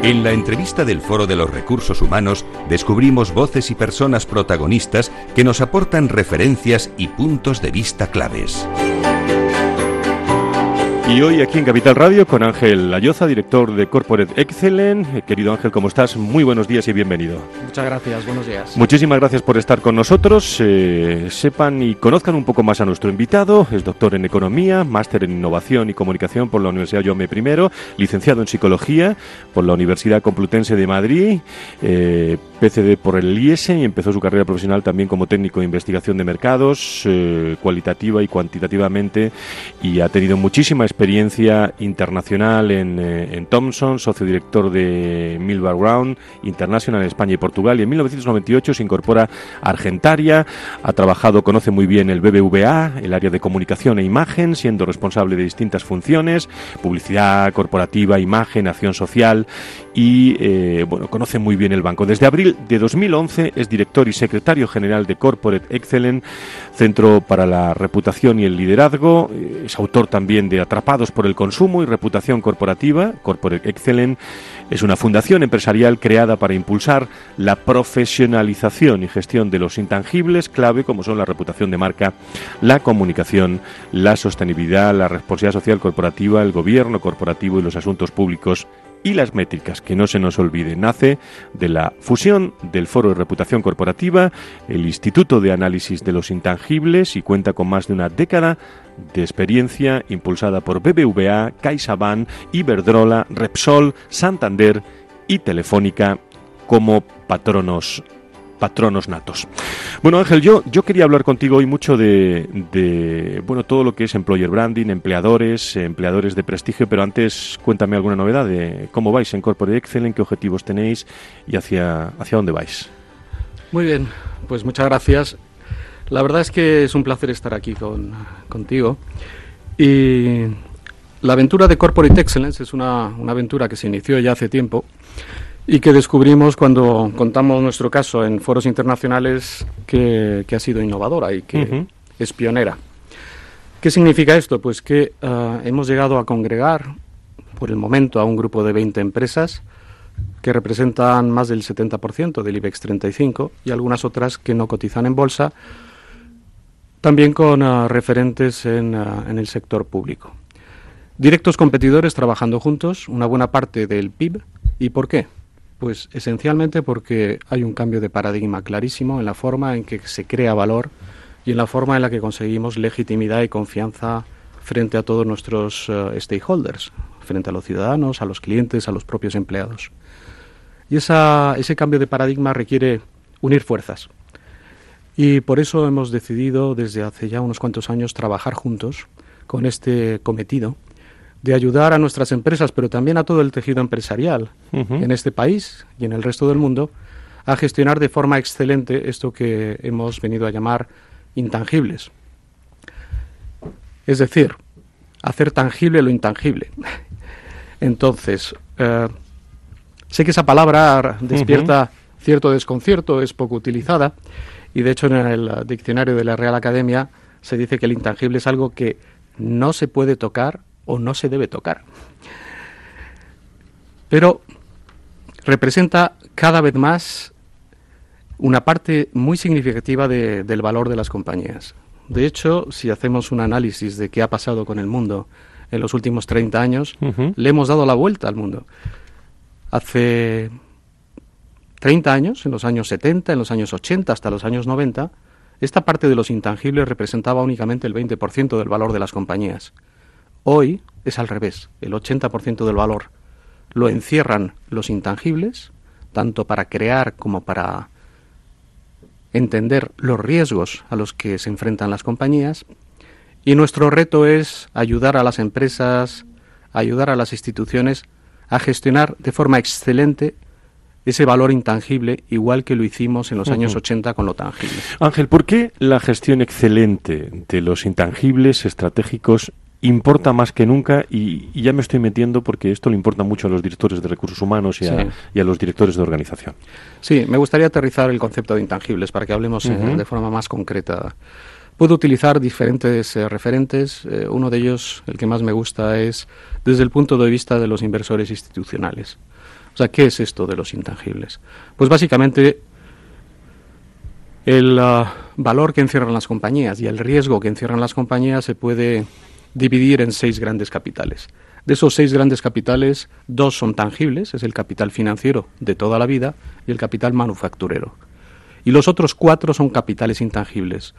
En la entrevista del Foro de los Recursos Humanos descubrimos voces y personas protagonistas que nos aportan referencias y puntos de vista claves. Y hoy aquí en Capital Radio con Ángel Ayoza, director de Corporate Excellence. Querido Ángel, ¿cómo estás? Muy buenos días y bienvenido. Muchas gracias, buenos días. Muchísimas gracias por estar con nosotros. Sepan y conozcan un poco más a nuestro invitado. Es doctor en Economía, máster en Innovación y Comunicación por la Universidad Jaume I, licenciado en Psicología por la Universidad Complutense de Madrid, PhD por el IESE, y empezó su carrera profesional también como técnico de investigación de mercados, cualitativa y cuantitativamente, y ha tenido muchísima experiencia internacional en Thomson, socio director de Millward Brown International en España y Portugal, y en 1998 se incorpora a Argentaria. Ha trabajado, conoce muy bien el BBVA, el área de comunicación e imagen, siendo responsable de distintas funciones: publicidad corporativa, imagen, acción social, y conoce muy bien el banco. Desde abril de 2011 es director y secretario general de Corporate Excellence, Centro para la Reputación y el Liderazgo. Es autor también de Atrapados por el Consumo y Reputación Corporativa. Corporate Excellence es una fundación empresarial creada para impulsar la profesionalización y gestión de los intangibles clave, como son la reputación de marca, la comunicación, la sostenibilidad, la responsabilidad social corporativa, el gobierno corporativo y los asuntos públicos y las métricas. Que no se nos olvide, nace de la fusión del Foro de Reputación Corporativa, el Instituto de Análisis de los Intangibles, y cuenta con más de una década de experiencia impulsada por BBVA, CaixaBank, Iberdrola, Repsol, Santander y Telefónica como patronos natos. Bueno, Ángel, yo quería hablar contigo hoy mucho de todo lo que es employer branding, empleadores de prestigio, pero antes cuéntame alguna novedad de cómo vais en Corporate Excellence, qué objetivos tenéis y hacia dónde vais. Muy bien, pues muchas gracias. La verdad es que es un placer estar aquí contigo. Y la aventura de Corporate Excellence es una aventura que se inició ya hace tiempo y que descubrimos cuando contamos nuestro caso en foros internacionales, que ha sido innovadora y que es pionera. ¿Qué significa esto? Pues que hemos llegado a congregar, por el momento, a un grupo de 20 empresas que representan más del 70% del IBEX 35 y algunas otras que no cotizan en bolsa, también con referentes en el sector público. Directos competidores trabajando juntos, una buena parte del PIB. ¿Y por qué? Pues esencialmente porque hay un cambio de paradigma clarísimo en la forma en que se crea valor y en la forma en la que conseguimos legitimidad y confianza frente a todos nuestros stakeholders, frente a los ciudadanos, a los clientes, a los propios empleados. Y ese cambio de paradigma requiere unir fuerzas. Y por eso hemos decidido desde hace ya unos cuantos años trabajar juntos con este cometido de ayudar a nuestras empresas, pero también a todo el tejido empresarial en este país y en el resto del mundo, a gestionar de forma excelente esto que hemos venido a llamar intangibles. Es decir, hacer tangible lo intangible. Entonces, sé que esa palabra despierta cierto desconcierto, es poco utilizada, y de hecho en el diccionario de la Real Academia se dice que el intangible es algo que no se puede tocar o no se debe tocar. Pero representa cada vez más una parte muy significativa del valor de las compañías. De hecho, si hacemos un análisis de qué ha pasado con el mundo en los últimos 30 años, le hemos dado la vuelta al mundo. Hace 30 años, en los años 70, en los años 80, hasta los años 90, esta parte de los intangibles representaba únicamente el 20% del valor de las compañías. Hoy es al revés, el 80% del valor lo encierran los intangibles, tanto para crear como para entender los riesgos a los que se enfrentan las compañías, y nuestro reto es ayudar a las empresas, ayudar a las instituciones a gestionar de forma excelente ese valor intangible, igual que lo hicimos en los años 80 con lo tangible. Ángel, ¿por qué la gestión excelente de los intangibles estratégicos importa más que nunca? Y ya me estoy metiendo porque esto le importa mucho a los directores de recursos humanos y a los directores de organización. Sí, me gustaría aterrizar el concepto de intangibles para que hablemos de forma más concreta. Puedo utilizar diferentes referentes. Uno de ellos, el que más me gusta, es desde el punto de vista de los inversores institucionales. O sea, ¿qué es esto de los intangibles? Pues básicamente el valor que encierran las compañías y el riesgo que encierran las compañías se puede dividir en 6 grandes capitales. De esos 6 grandes capitales, 2 son tangibles, es el capital financiero de toda la vida y el capital manufacturero. Y los otros 4 son capitales intangibles.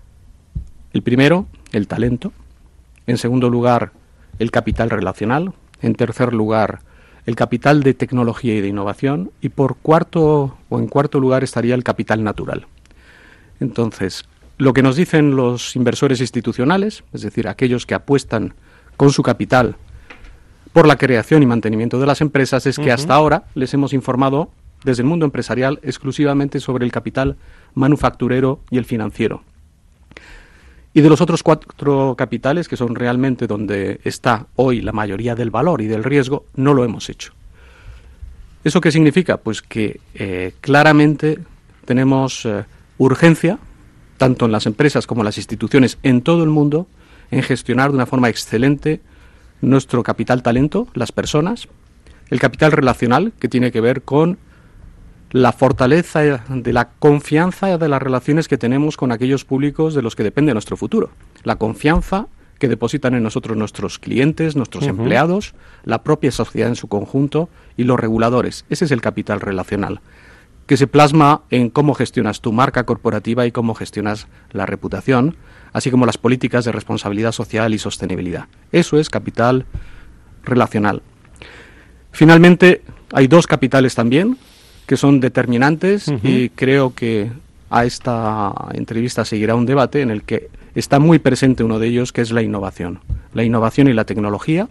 El primero, el talento. En segundo lugar, el capital relacional. En tercer lugar, el capital de tecnología y de innovación. Y en cuarto lugar estaría el capital natural. Entonces, lo que nos dicen los inversores institucionales, es decir, aquellos que apuestan con su capital por la creación y mantenimiento de las empresas, es que hasta ahora les hemos informado desde el mundo empresarial exclusivamente sobre el capital manufacturero y el financiero. Y de los otros 4 capitales, que son realmente donde está hoy la mayoría del valor y del riesgo, no lo hemos hecho. ¿Eso qué significa? Pues que claramente tenemos urgencia, tanto en las empresas como en las instituciones en todo el mundo, en gestionar de una forma excelente nuestro capital talento, las personas, el capital relacional, que tiene que ver con la fortaleza de la confianza de las relaciones que tenemos con aquellos públicos de los que depende nuestro futuro. La confianza que depositan en nosotros nuestros clientes, nuestros empleados, la propia sociedad en su conjunto y los reguladores. Ese es el capital relacional, que se plasma en cómo gestionas tu marca corporativa y cómo gestionas la reputación, así como las políticas de responsabilidad social y sostenibilidad. Eso es capital relacional. Finalmente, hay 2 capitales también que son determinantes y creo que a esta entrevista seguirá un debate en el que está muy presente uno de ellos, que es la innovación. La innovación y la tecnología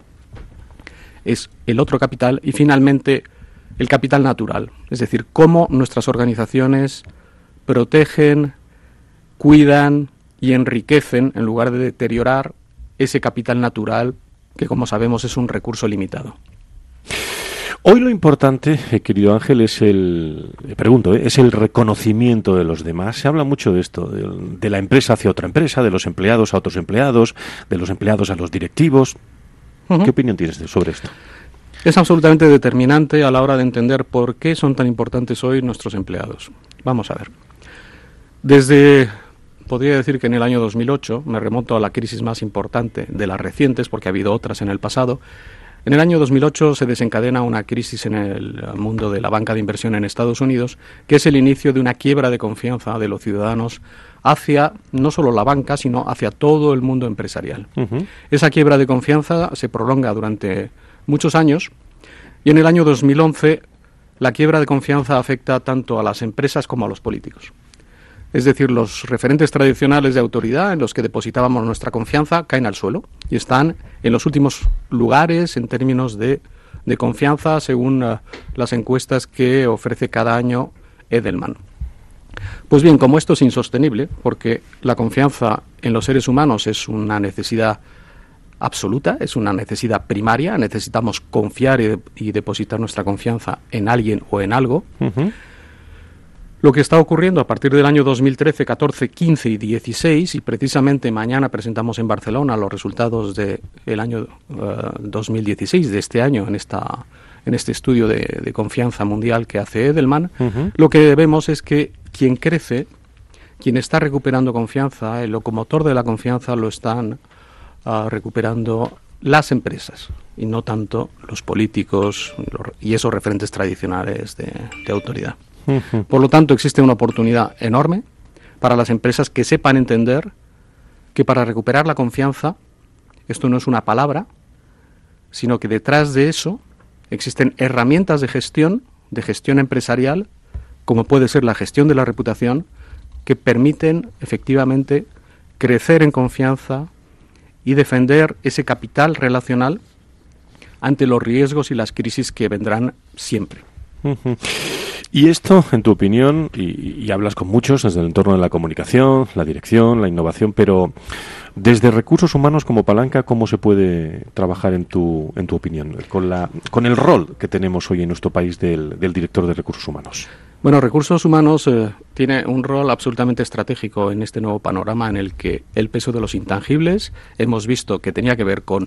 es el otro capital y finalmente el capital natural, es decir, cómo nuestras organizaciones protegen, cuidan y enriquecen en lugar de deteriorar ese capital natural que, como sabemos, es un recurso limitado. Hoy lo importante, querido Ángel, es el reconocimiento de los demás. Se habla mucho de esto, de la empresa hacia otra empresa, de los empleados a otros empleados, de los empleados a los directivos. ¿Qué opinión tienes sobre esto? Es absolutamente determinante a la hora de entender por qué son tan importantes hoy nuestros empleados. Vamos a ver. Podría decir que en el año 2008, me remonto a la crisis más importante de las recientes, porque ha habido otras en el pasado. En el año 2008 se desencadena una crisis en el mundo de la banca de inversión en Estados Unidos, que es el inicio de una quiebra de confianza de los ciudadanos hacia no solo la banca, sino hacia todo el mundo empresarial. Esa quiebra de confianza se prolonga durante muchos años y en el año 2011 la quiebra de confianza afecta tanto a las empresas como a los políticos. Es decir, los referentes tradicionales de autoridad en los que depositábamos nuestra confianza caen al suelo y están en los últimos lugares en términos de confianza según las encuestas que ofrece cada año Edelman. Pues bien, como esto es insostenible, porque la confianza en los seres humanos es una necesidad absoluta, es una necesidad primaria, necesitamos confiar y depositar nuestra confianza en alguien o en algo. Lo que está ocurriendo a partir del año 2013, 14, 15 y 16, y precisamente mañana presentamos en Barcelona los resultados del año 2016, de este año, en este estudio de confianza mundial que hace Edelman, lo que vemos es que quien crece, quien está recuperando confianza, el locomotor de la confianza lo están recuperando las empresas y no tanto los políticos y esos referentes tradicionales de autoridad. Por lo tanto, existe una oportunidad enorme para las empresas que sepan entender que para recuperar la confianza, esto no es una palabra, sino que detrás de eso existen herramientas de gestión empresarial, como puede ser la gestión de la reputación, que permiten efectivamente crecer en confianza y defender ese capital relacional ante los riesgos y las crisis que vendrán siempre. Y esto, en tu opinión, y hablas con muchos desde el entorno de la comunicación, la dirección, la innovación, pero desde recursos humanos como palanca, ¿cómo se puede trabajar en tu opinión con el rol que tenemos hoy en nuestro país del director de recursos humanos? Bueno, recursos humanos tiene un rol absolutamente estratégico en este nuevo panorama en el que el peso de los intangibles hemos visto que tenía que ver con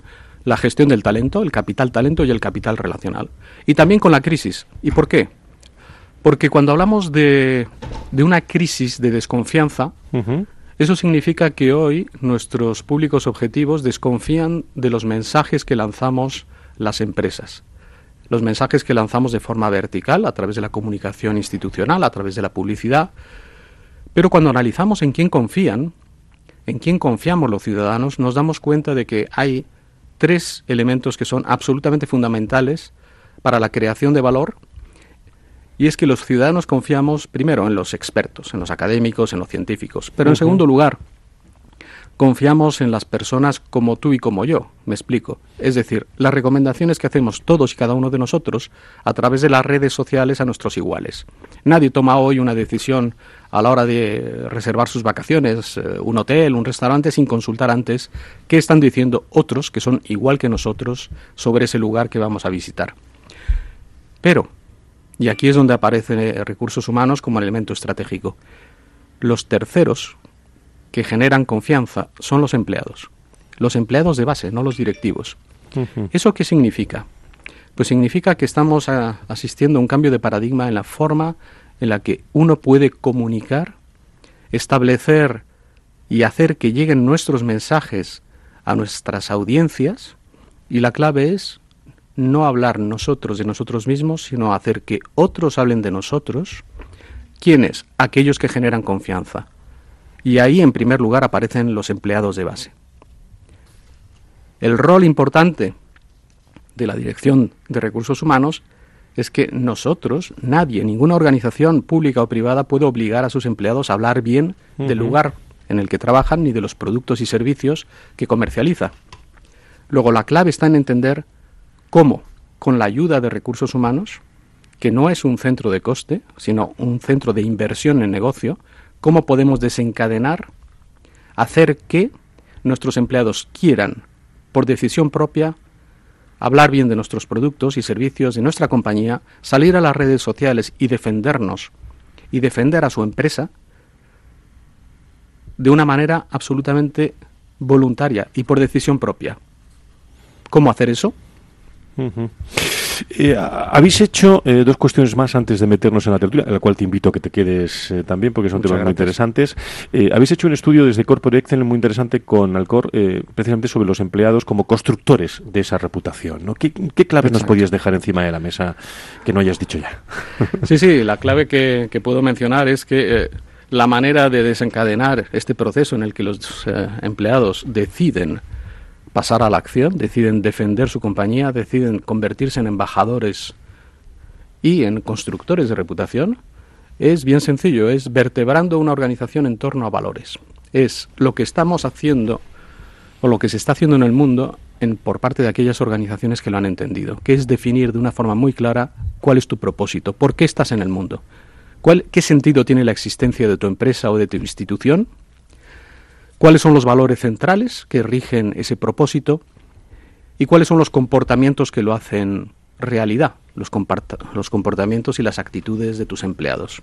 la gestión del talento, el capital talento y el capital relacional. Y también con la crisis. ¿Y por qué? Porque cuando hablamos de una crisis de desconfianza, eso significa que hoy nuestros públicos objetivos desconfían de los mensajes que lanzamos las empresas. Los mensajes que lanzamos de forma vertical, a través de la comunicación institucional, a través de la publicidad. Pero cuando analizamos en quién confían, en quién confiamos los ciudadanos, nos damos cuenta de que hay 3 elementos que son absolutamente fundamentales para la creación de valor. Y es que los ciudadanos confiamos primero en los expertos, en los académicos, en los científicos. Pero en segundo lugar, confiamos en las personas como tú y como yo, me explico. Es decir, las recomendaciones que hacemos todos y cada uno de nosotros a través de las redes sociales a nuestros iguales. Nadie toma hoy una decisión a la hora de reservar sus vacaciones, un hotel, un restaurante, sin consultar antes qué están diciendo otros que son igual que nosotros sobre ese lugar que vamos a visitar. Pero, y aquí es donde aparecen recursos humanos como elemento estratégico, los terceros que generan confianza son los empleados de base, no los directivos. ¿Eso qué significa? Pues significa que estamos asistiendo a un cambio de paradigma en la forma en la que uno puede comunicar, establecer y hacer que lleguen nuestros mensajes a nuestras audiencias, y la clave es no hablar nosotros de nosotros mismos, sino hacer que otros hablen de nosotros. ¿Quiénes? Aquellos que generan confianza. Y ahí, en primer lugar, aparecen los empleados de base. El rol importante de la Dirección de Recursos Humanos es que nosotros, nadie, ninguna organización pública o privada puede obligar a sus empleados a hablar bien del lugar en el que trabajan ni de los productos y servicios que comercializa. Luego, la clave está en entender cómo, con la ayuda de recursos humanos, que no es un centro de coste, sino un centro de inversión en negocio, cómo podemos desencadenar, hacer que nuestros empleados quieran, por decisión propia, hablar bien de nuestros productos y servicios, de nuestra compañía, salir a las redes sociales y defendernos y defender a su empresa de una manera absolutamente voluntaria y por decisión propia. ¿Cómo hacer eso? Habéis hecho 2 cuestiones más antes de meternos en la tertulia, a la cual te invito a que te quedes también, porque son temas muy interesantes. Habéis hecho un estudio desde Corporate Excellence muy interesante con Alcor, precisamente sobre los empleados como constructores de esa reputación, ¿no? ¿Qué claves nos podías dejar encima de la mesa que no hayas dicho ya? Sí, la clave que puedo mencionar es que la manera de desencadenar este proceso en el que los empleados deciden pasar a la acción, deciden defender su compañía, deciden convertirse en embajadores y en constructores de reputación, es bien sencillo, es vertebrando una organización en torno a valores. Es lo que estamos haciendo o lo que se está haciendo en el mundo por parte de aquellas organizaciones que lo han entendido, que es definir de una forma muy clara cuál es tu propósito, por qué estás en el mundo, qué sentido tiene la existencia de tu empresa o de tu institución, cuáles son los valores centrales que rigen ese propósito y cuáles son los comportamientos que lo hacen realidad, los comportamientos y las actitudes de tus empleados.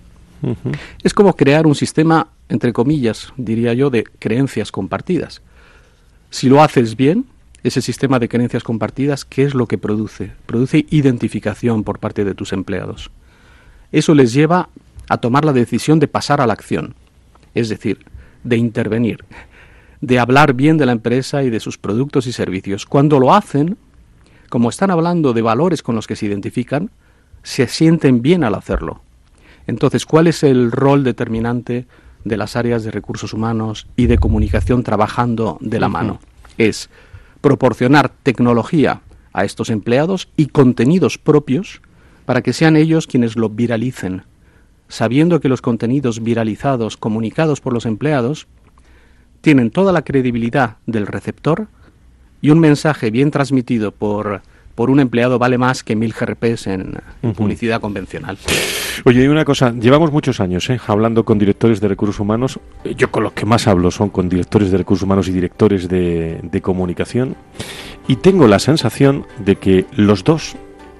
Es como crear un sistema, entre comillas, diría yo, de creencias compartidas. Si lo haces bien, ese sistema de creencias compartidas, ¿qué es lo que produce? Produce identificación por parte de tus empleados. Eso les lleva a tomar la decisión de pasar a la acción, es decir, de intervenir, de hablar bien de la empresa y de sus productos y servicios. Cuando lo hacen, como están hablando de valores con los que se identifican, se sienten bien al hacerlo. Entonces, ¿cuál es el rol determinante de las áreas de recursos humanos y de comunicación trabajando de la mano? Es proporcionar tecnología a estos empleados y contenidos propios para que sean ellos quienes lo viralicen, sabiendo que los contenidos viralizados, comunicados por los empleados, tienen toda la credibilidad del receptor y un mensaje bien transmitido por un empleado vale más que 1000 GRPs en publicidad convencional. Oye, y una cosa, llevamos muchos años hablando con directores de recursos humanos. Yo con los que más hablo son con directores de recursos humanos y directores de comunicación, y tengo la sensación de que los dos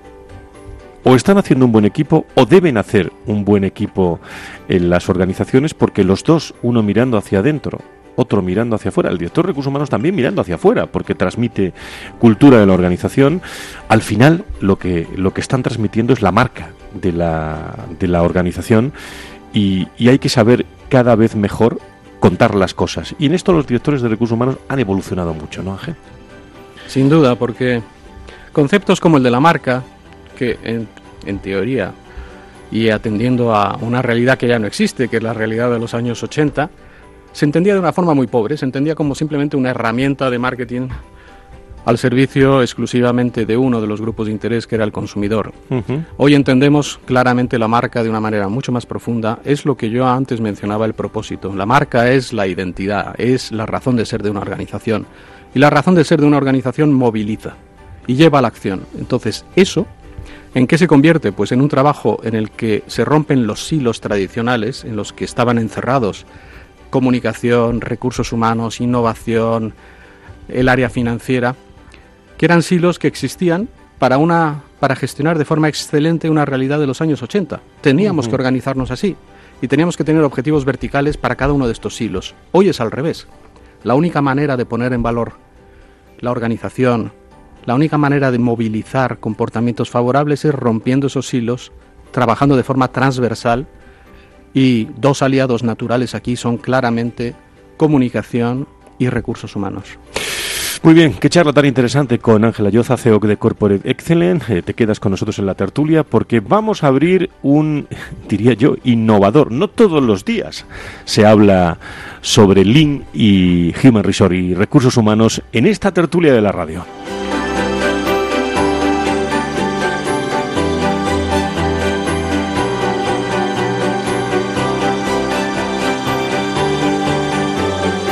o están haciendo un buen equipo o deben hacer un buen equipo en las organizaciones, porque los dos, uno mirando hacia adentro otro mirando hacia afuera, el director de recursos humanos también mirando hacia afuera, porque transmite cultura de la organización. Al final lo que están transmitiendo es la marca de la organización, y hay que saber cada vez mejor contar las cosas. Y en esto los directores de recursos humanos han evolucionado mucho, ¿no, Ángel? Sin duda, porque conceptos como el de la marca, que en teoría, y atendiendo a una realidad que ya no existe, que es la realidad de los años 80, se entendía de una forma muy pobre, se entendía como simplemente una herramienta de marketing al servicio exclusivamente de uno de los grupos de interés, que era el consumidor. Uh-huh. Hoy entendemos claramente la marca de una manera mucho más profunda. Es lo que yo antes mencionaba, el propósito. La marca es la identidad, es la razón de ser de una organización. Y la razón de ser de una organización moviliza y lleva a la acción. Entonces, ¿eso en qué se convierte? Pues en un trabajo en el que se rompen los silos tradicionales en los que estaban encerrados comunicación, recursos humanos, innovación, el área financiera, que eran silos que existían para gestionar de forma excelente una realidad de los años 80. Teníamos que organizarnos así y teníamos que tener objetivos verticales para cada uno de estos silos. Hoy es al revés. La única manera de poner en valor la organización, la única manera de movilizar comportamientos favorables es rompiendo esos silos, trabajando de forma transversal, y dos aliados naturales aquí son claramente comunicación y recursos humanos. Muy bien, qué charla tan interesante con Ángel Ayoza, CEO de Corporate Excellence. Te quedas con nosotros en la tertulia porque vamos a abrir un, diría yo, innovador. No todos los días se habla sobre Lean y Human Resource y recursos humanos en esta tertulia de la radio.